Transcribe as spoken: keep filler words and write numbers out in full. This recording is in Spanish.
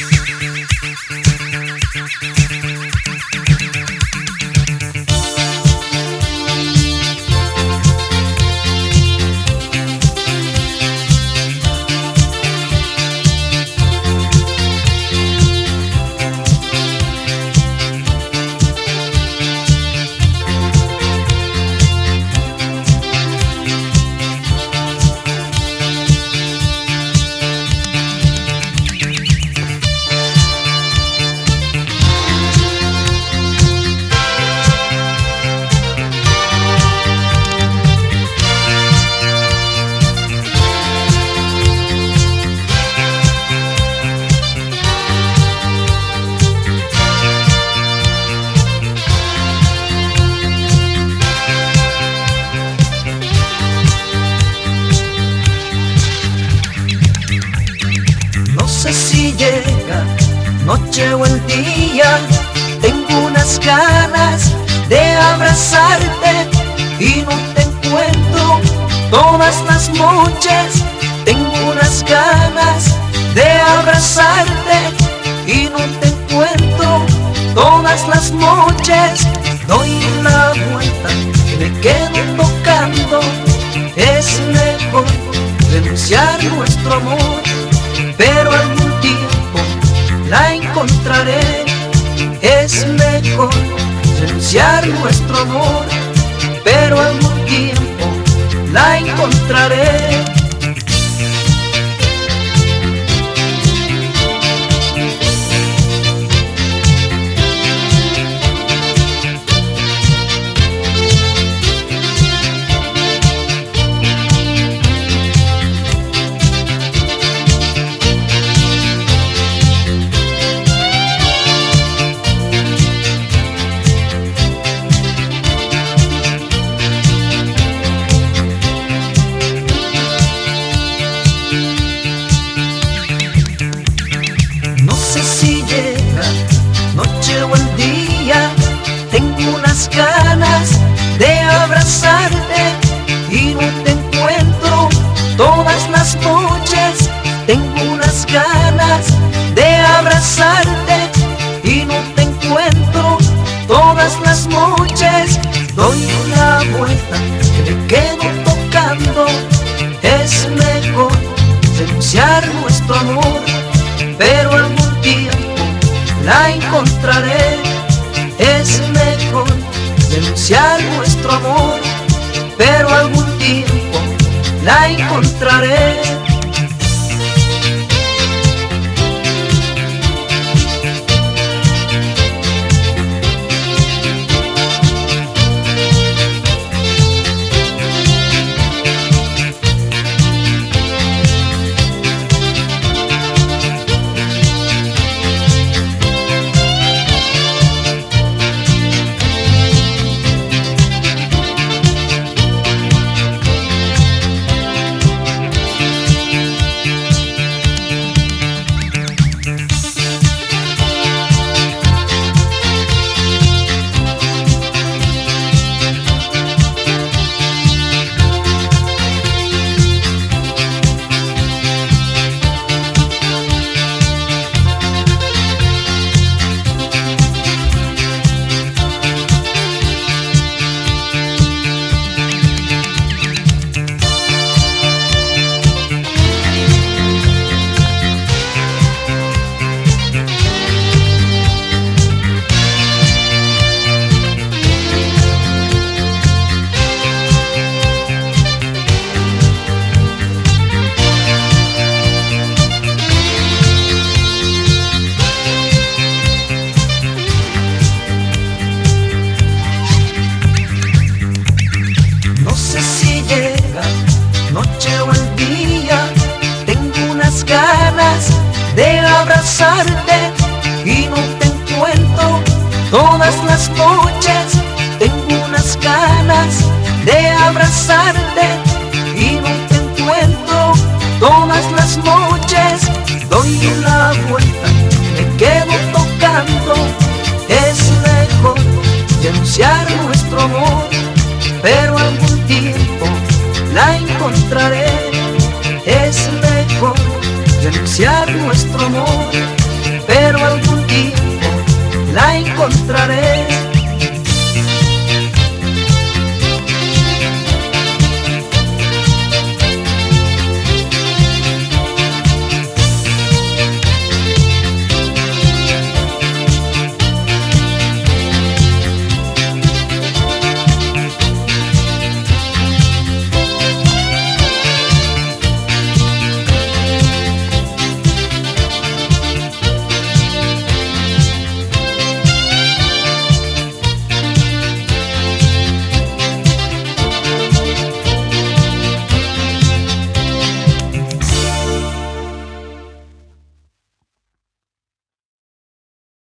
Si llega noche o el día, tengo unas ganas de abrazarte y no te encuentro todas las noches. Tengo unas ganas de abrazarte y no te encuentro todas las noches. Doy la vuelta y me quedo tocando. Es mejor renunciar nuestro amor, pero algún tiempo la encontraré. Es mejor renunciar nuestro amor, pero algún tiempo la encontraré. Si llega noche o el día, tengo unas ganas de abrazarte y no te encuentro todas las noches. Tengo unas ganas de abrazarte y no te encuentro todas las noches. Doy la vuelta que me quedo tocando. Es mejor renunciar nuestro amor, pero algún tiempo la encontraré. Es mejor renunciar nuestro amor, pero algún tiempo la encontraré. De abrazarte y no te encuentro todas las noches. Tengo unas ganas de abrazarte y no te encuentro todas las noches. Doy la vuelta, me quedo tocando. Es mejor denunciar nuestro amor, pero algún tiempo la encontraré. Es mejor renunciar nuestro amor, encontraré.